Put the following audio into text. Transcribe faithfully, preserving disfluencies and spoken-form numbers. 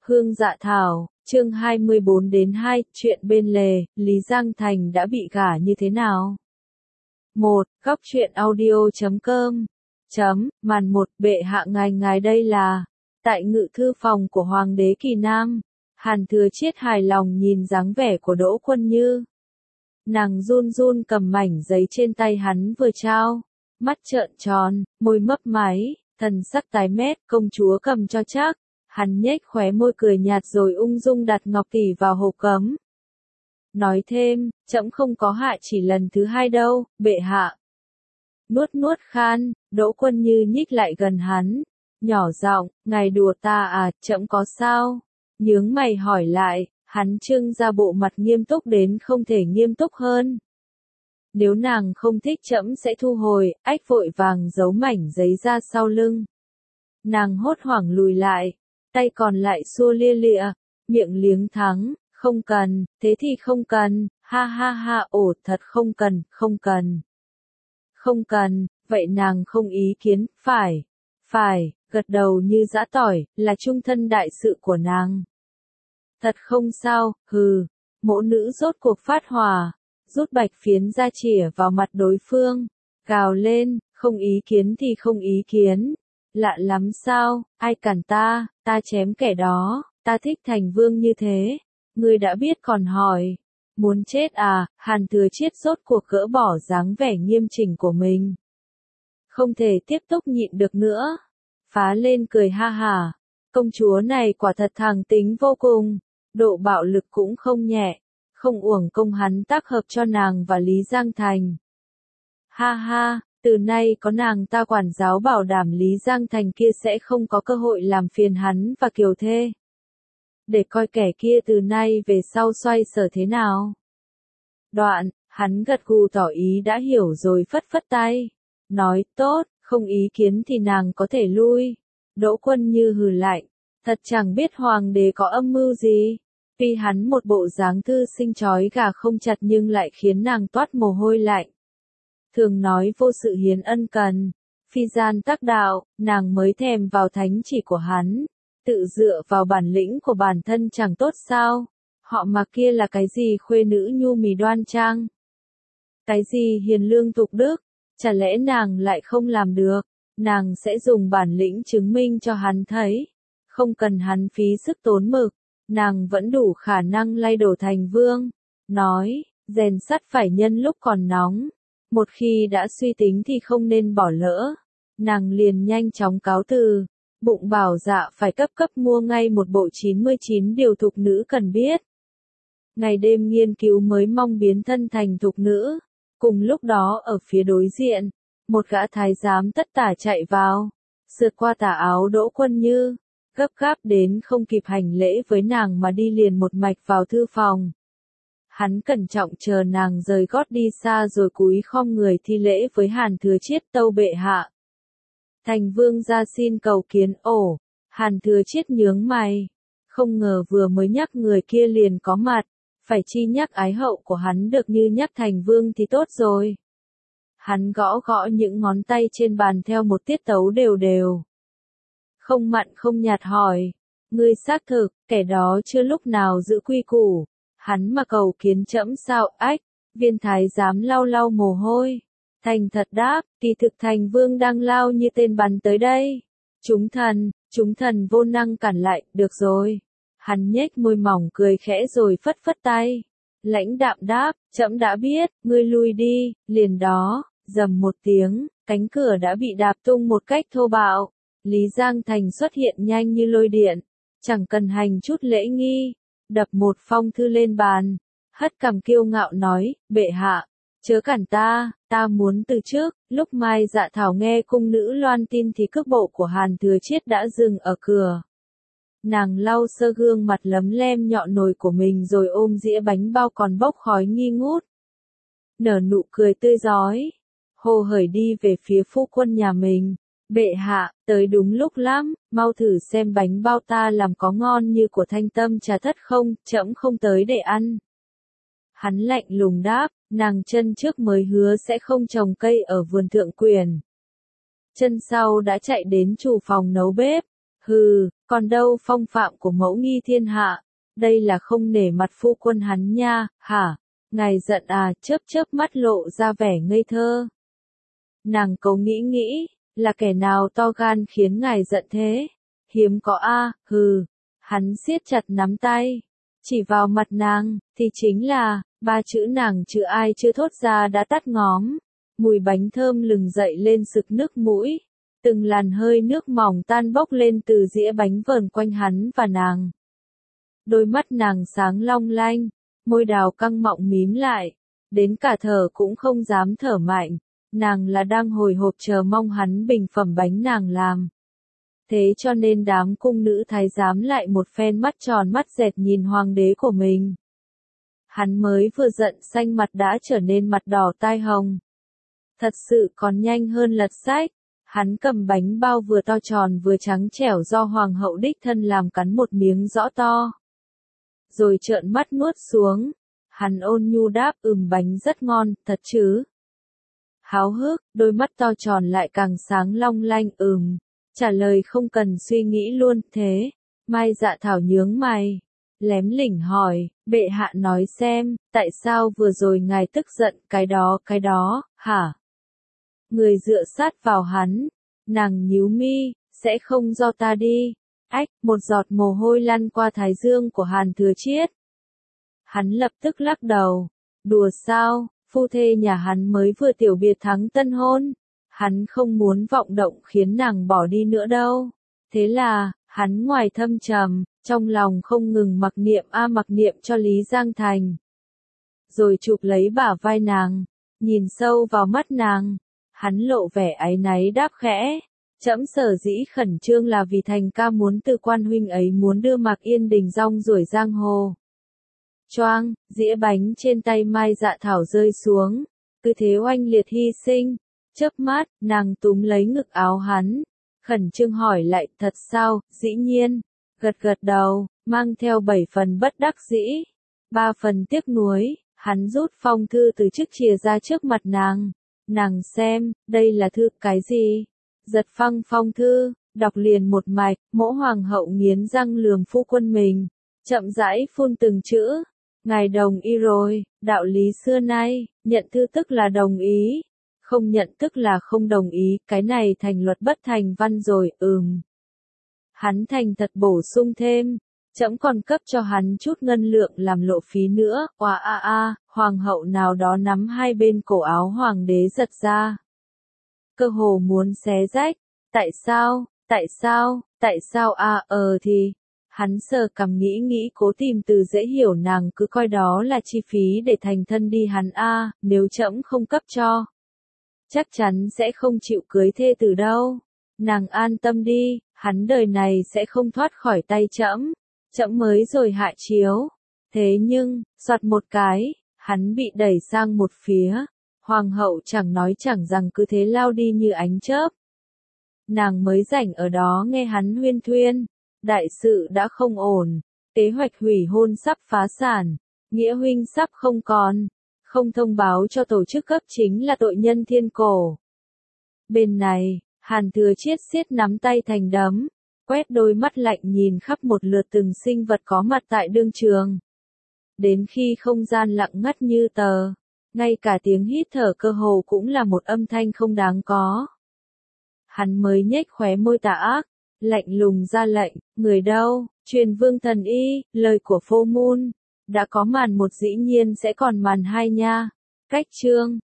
Hương Dạ Thảo, chương hai mươi bốn đến hai, chuyện bên lề, Lý Giang Thành đã bị gả như thế nào? một. Góc truyện audio chấm com. Chấm, màn một, bệ hạ ngài ngài đây là, tại ngự thư phòng của Hoàng đế Kỳ Nam, Hàn Thừa Chiết hài lòng nhìn dáng vẻ của Đỗ Quân Như. Nàng run run cầm mảnh giấy trên tay hắn vừa trao, mắt trợn tròn, môi mấp máy, thần sắc tái mét, công chúa cầm cho chắc. Hắn nhếch khóe môi cười nhạt rồi ung dung đặt ngọc tỷ vào hộp cấm. Nói thêm, trẫm không có hại chỉ lần thứ hai đâu, bệ hạ. Nuốt nuốt khan, Đỗ Quân Như nhích lại gần hắn, nhỏ giọng, ngài đùa ta à, trẫm có sao? Nhướng mày hỏi lại, hắn trưng ra bộ mặt nghiêm túc đến không thể nghiêm túc hơn. Nếu nàng không thích trẫm sẽ thu hồi, ách vội vàng giấu mảnh giấy ra sau lưng. Nàng hốt hoảng lùi lại. Tay còn lại xua lia lịa, miệng liếng thắng, không cần, thế thì không cần, ha ha ha, ồ thật không cần, không cần. Không cần, vậy nàng không ý kiến, phải, phải, gật đầu như giã tỏi, là trung thân đại sự của nàng. Thật không sao, hừ, mỗ nữ rốt cuộc phát hỏa, rút bạch phiến ra chỉa vào mặt đối phương, gào lên, không ý kiến thì không ý kiến. Lạ lắm sao, ai cản ta, ta chém kẻ đó, ta thích thành vương như thế, ngươi đã biết còn hỏi, muốn chết à, Hàn Thừa Chiết rốt cuộc gỡ bỏ dáng vẻ nghiêm chỉnh của mình. Không thể tiếp tục nhịn được nữa, phá lên cười ha hả, công chúa này quả thật thẳng tính vô cùng, độ bạo lực cũng không nhẹ, không uổng công hắn tác hợp cho nàng và Lý Giang Thành. Ha ha. Từ nay có nàng ta quản giáo bảo đảm Lý Giang Thành kia sẽ không có cơ hội làm phiền hắn và Kiều Thê. Để coi kẻ kia từ nay về sau xoay sở thế nào. Đoạn, hắn gật gù tỏ ý đã hiểu rồi phất phất tay. Nói, tốt, không ý kiến thì nàng có thể lui. Đỗ Quân Như hừ lạnh, thật chẳng biết hoàng đế có âm mưu gì. Tuy hắn một bộ dáng thư sinh chói gà không chặt nhưng lại khiến nàng toát mồ hôi lạnh. Thường nói vô sự hiến ân cần, phi gian tác đạo, nàng mới thèm vào thánh chỉ của hắn, tự dựa vào bản lĩnh của bản thân chẳng tốt sao, họ mà kia là cái gì khuê nữ nhu mì đoan trang, cái gì hiền lương tục đức, chả lẽ nàng lại không làm được, nàng sẽ dùng bản lĩnh chứng minh cho hắn thấy, không cần hắn phí sức tốn mực, nàng vẫn đủ khả năng lay đổ thành vương, nói, rèn sắt phải nhân lúc còn nóng. Một khi đã suy tính thì không nên bỏ lỡ. Nàng liền nhanh chóng cáo từ, bụng bảo dạ phải cấp cấp mua ngay một bộ chín mươi chín điều thục nữ cần biết. Ngày đêm nghiên cứu mới mong biến thân thành thục nữ. Cùng lúc đó ở phía đối diện, một gã thái giám tất tả chạy vào, sượt qua tà áo Đỗ Quân Như, gấp gáp đến không kịp hành lễ với nàng mà đi liền một mạch vào thư phòng. Hắn cẩn trọng chờ nàng rời gót đi xa rồi cúi khom người thi lễ với Hàn Thừa Chiết tâu bệ hạ. Thành vương ra xin cầu kiến ổ, Hàn Thừa Chiết nhướng mày, không ngờ vừa mới nhắc người kia liền có mặt, phải chi nhắc ái hậu của hắn được như nhắc thành vương thì tốt rồi. Hắn gõ gõ những ngón tay trên bàn theo một tiết tấu đều đều. Không mặn không nhạt hỏi, ngươi xác thực, kẻ đó chưa lúc nào giữ quy củ. Hắn mà cầu kiến trẫm sao, ách, viên thái giám lau lau mồ hôi. Thành thật đáp, kỳ thực thành vương đang lao như tên bắn tới đây. Chúng thần, chúng thần vô năng cản lại, được rồi. Hắn nhếch môi mỏng cười khẽ rồi phất phất tay. Lãnh đạm đáp, trẫm đã biết, ngươi lui đi, liền đó, rầm một tiếng, cánh cửa đã bị đạp tung một cách thô bạo. Lý Giang Thành xuất hiện nhanh như lôi điện, chẳng cần hành chút lễ nghi. Đập một phong thư lên bàn, hất cằm kiêu ngạo nói, bệ hạ, chớ cản ta, ta muốn từ trước, lúc Mai Dạ Thảo nghe cung nữ loan tin thì cước bộ của Hàn Thừa Chiết đã dừng ở cửa. Nàng lau sơ gương mặt lấm lem nhọn nồi của mình rồi ôm dĩa bánh bao còn bốc khói nghi ngút. Nở nụ cười tươi rói, hồ hởi đi về phía phu quân nhà mình. Bệ hạ, tới đúng lúc lắm, mau thử xem bánh bao ta làm có ngon như của Thanh Tâm Trà Thất không, trẫm không tới để ăn. Hắn lạnh lùng đáp, nàng chân trước mới hứa sẽ không trồng cây ở vườn thượng quyền. Chân sau đã chạy đến chủ phòng nấu bếp, Hừ, còn đâu phong phạm của mẫu nghi thiên hạ, đây là không nể mặt phu quân hắn nha, hả? Ngài giận à, chớp chớp mắt lộ ra vẻ ngây thơ. Nàng cố nghĩ nghĩ, là kẻ nào to gan khiến ngài giận thế? Hiếm có a, hừ. Hắn siết chặt nắm tay, chỉ vào mặt nàng, thì chính là, ba chữ nàng chưa ai chưa thốt ra đã tắt ngóm. Mùi bánh thơm lừng dậy lên sực nước mũi, từng làn hơi nước mỏng tan bốc lên từ dĩa bánh vờn quanh hắn và nàng. Đôi mắt nàng sáng long lanh, môi đào căng mọng mím lại, đến cả thở cũng không dám thở mạnh, nàng là đang hồi hộp chờ mong hắn bình phẩm bánh nàng làm. Thế cho nên đám cung nữ thái giám lại một phen mắt tròn mắt dẹt nhìn hoàng đế của mình. Hắn mới vừa giận xanh mặt đã trở nên mặt đỏ tai hồng. Thật sự còn nhanh hơn lật sách. Hắn cầm bánh bao vừa to tròn vừa trắng trẻo do hoàng hậu đích thân làm cắn một miếng rõ to. Rồi trợn mắt nuốt xuống. Hắn ôn nhu đáp ừm bánh rất ngon, thật chứ. Háo hức, đôi mắt to tròn lại càng sáng long lanh ừm. Trả lời không cần suy nghĩ luôn, thế. Mai Dạ Thảo nhướng mày. Lém lỉnh hỏi, bệ hạ nói xem, tại sao vừa rồi ngài tức giận cái đó cái đó, hả? Người dựa sát vào hắn, nàng nhíu mi, sẽ không do ta đi. Ách, một giọt mồ hôi lăn qua thái dương của Hàn Thừa Chiết. Hắn lập tức lắc đầu, đùa sao, phu thê nhà hắn mới vừa tiểu biệt thắng tân hôn. Hắn không muốn vọng động khiến nàng bỏ đi nữa đâu. Thế là, hắn ngoài thâm trầm, trong lòng không ngừng mặc niệm a mặc niệm cho Lý Giang Thành. Rồi chụp lấy bả vai nàng, nhìn sâu vào mắt nàng, hắn lộ vẻ áy náy đáp khẽ. Trẫm sở dĩ khẩn trương là vì Thành ca muốn từ quan huynh ấy muốn đưa Mạc Yên Đình rong ruổi giang hồ. Choang, dĩa bánh trên tay Mai Dạ Thảo rơi xuống, cứ thế oanh liệt hy sinh. Chớp mắt, nàng túm lấy ngực áo hắn, khẩn trương hỏi lại, thật sao, dĩ nhiên, gật gật đầu, mang theo bảy phần bất đắc dĩ, ba phần tiếc nuối, hắn rút phong thư từ chiếc chìa ra trước mặt nàng, nàng xem, đây là thư cái gì, giật phăng phong thư, đọc liền một mạch, mỗ hoàng hậu nghiến răng lườm phu quân mình, chậm rãi phun từng chữ, ngài đồng ý rồi, đạo lý xưa nay, nhận thư tức là đồng ý. Không nhận tức là không đồng ý, cái này thành luật bất thành văn rồi, ừm. Hắn thành thật bổ sung thêm, trẫm còn cấp cho hắn chút ngân lượng làm lộ phí nữa, oa a a, hoàng hậu nào đó nắm hai bên cổ áo hoàng đế giật ra. Cơ hồ muốn xé rách, tại sao, tại sao, tại sao a à, ờ thì, hắn sờ cằm nghĩ nghĩ cố tìm từ dễ hiểu nàng cứ coi đó là chi phí để thành thân đi hắn a à, nếu trẫm không cấp cho. Chắc chắn sẽ không chịu cưới thê từ đâu. Nàng an tâm đi, hắn đời này sẽ không thoát khỏi tay trẫm. Trẫm mới rồi hạ chiếu. Thế nhưng, soạt một cái, hắn bị đẩy sang một phía. Hoàng hậu chẳng nói chẳng rằng cứ thế lao đi như ánh chớp. Nàng mới rảnh ở đó nghe hắn huyên thuyên. Đại sự đã không ổn. Kế hoạch hủy hôn sắp phá sản. Nghĩa huynh sắp không còn. Không thông báo cho tổ chức cấp chính là tội nhân thiên cổ. Bên này, Hàn Thừa Chiết siết nắm tay thành đấm, quét đôi mắt lạnh nhìn khắp một lượt từng sinh vật có mặt tại đương trường. Đến khi không gian lặng ngắt như tờ, ngay cả tiếng hít thở cơ hồ cũng là một âm thanh không đáng có. Hắn mới nhếch khóe môi tà ác, lạnh lùng ra lệnh, người đâu, truyền vương thần y, lời của Phô Mun. Đã có màn một dĩ nhiên sẽ còn màn hai nha. Cách chương